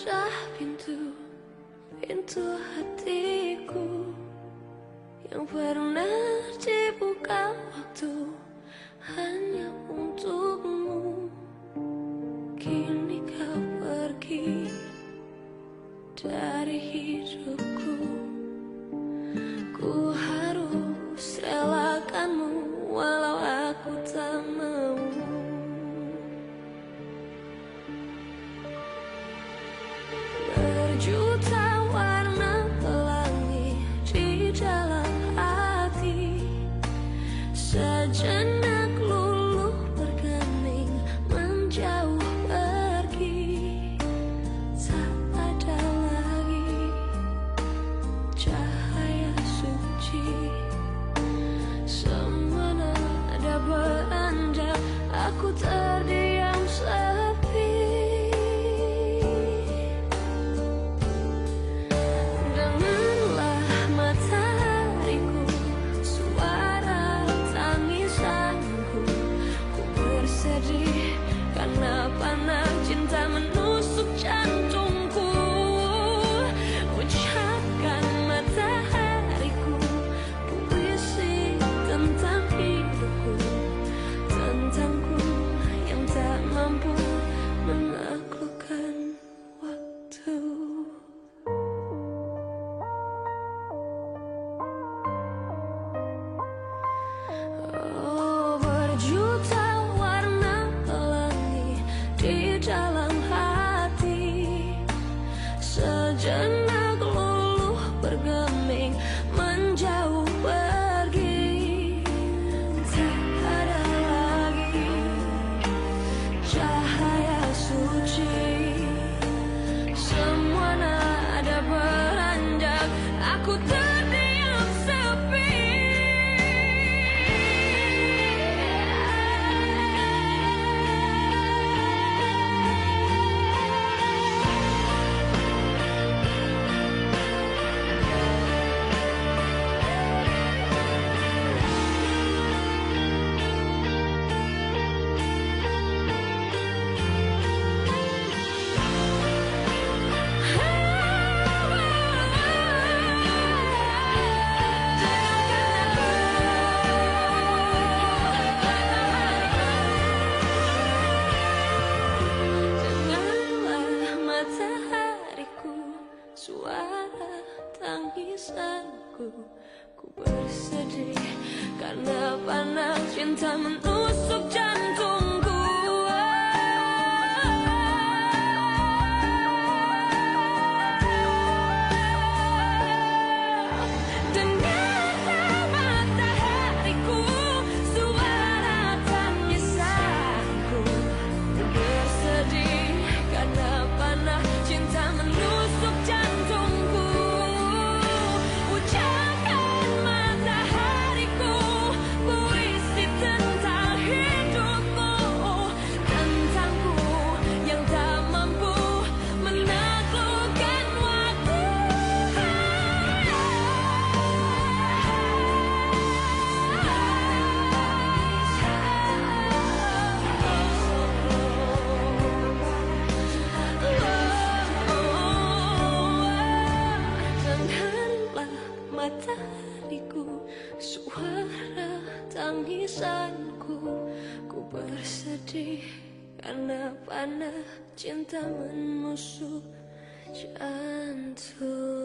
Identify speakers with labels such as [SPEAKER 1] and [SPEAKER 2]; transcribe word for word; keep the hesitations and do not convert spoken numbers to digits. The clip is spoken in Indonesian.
[SPEAKER 1] buka pintu, pintu hatiku yang pernah dibuka waktu hanya untukmu. Kini kau pergi dari hidupku. Ku harus relakanmu walau aku tak mau. Berjuta warna pelangi di dalam hati, sejenak luluh bergeming menjauh pergi. Tak ada lagi cahaya suci, semua nada beranjak, aku terdiam sepi. Dengarlah matahariku, suara tangisanku. Ku bersedih karena panah cinta menusuk jantungku. Ucapkan matahariku puisi tentang hidupku, tentangku yang tak mampu menaklukkan waktu. Oh, berjuta warna pelangi di dalam hati, sejenak luluh bergeming menjauh pergi. Tak ada lagi cahaya suci, semua nada beranjak, aku terdiam sepi. Suara tangisanku, ku bersedih karena panah cinta menusuk jantungku. Dengarlah matahariku, suara tangisanku. Ku bersedih karena panah cinta menusuk jantungku. Ucapkan matahariku puisi tentang hidupku, tentangku yang tak mampu menaklukkan waktu. Dengarlah matahariku, suara tangisanku. Ku bersedih karena panah cinta menusuk jantung.